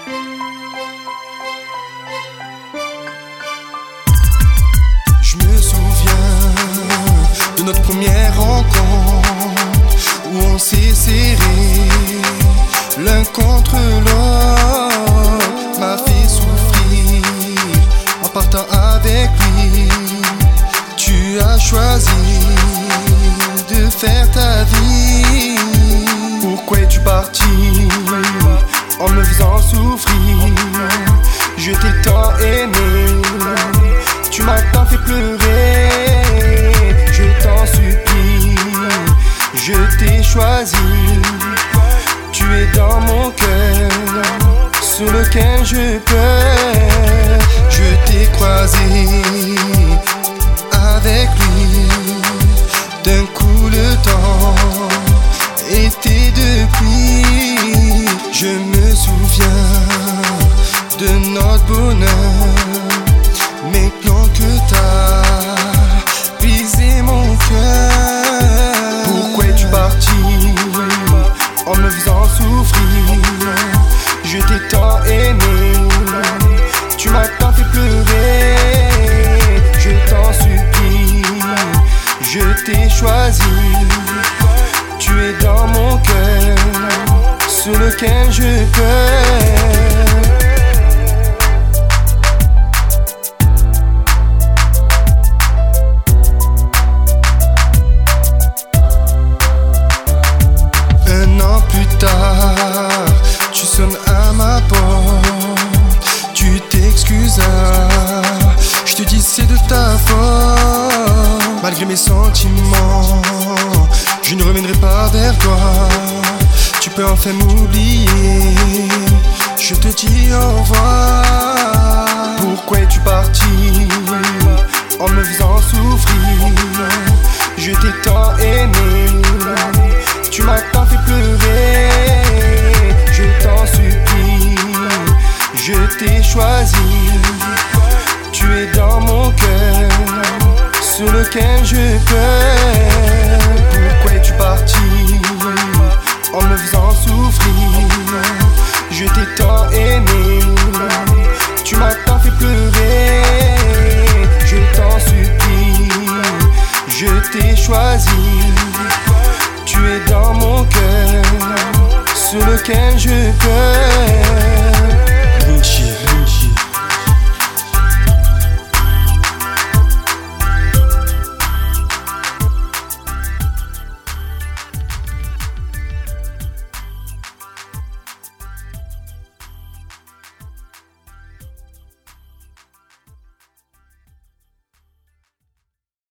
Je me souviens de notre première rencontre où on s'est serré l'un contre l'autre, m'a fait souffrir en partant avec lui. Tu as choisi de faire ta vie. Pourquoi es-tu parti en me faisant souffrir? Je t'ai tant aimé, tu m'as tant fait pleurer. Je t'en supplie, je t'ai choisi. Tu es dans mon cœur, sur lequel je peux. Je t'ai croisé avec lui. D'un coup le temps était depuis. Je me souviens de notre bonheur, mais quand que t'as brisé mon cœur. Pourquoi es-tu parti en me faisant souffrir? Je t'ai tant aimé, tu m'as tant fait pleurer. Je t'en supplie, je t'ai choisi. Tu es dans mon cœur, sur lequel je peux. Tu sonnes à ma porte, tu t'excuses, je te dis c'est de ta faute. Malgré mes sentiments, je ne reviendrai pas vers toi. Tu peux enfin m'oublier, je te dis au revoir. Pourquoi es-tu parti en me faisant souffrir? Je t'ai tant aimé, tu m'as tant fait pleurer. Je t'en supplie, je t'ai choisi. Tu es dans mon cœur, sur lequel je peux. Pourquoi es-tu parti en me faisant souffrir? Je t'ai tant aimé, tu m'as tant fait pleurer. Je t'en supplie, je t'ai choisi. Tu es dans mon cœur, sur lequel je peux.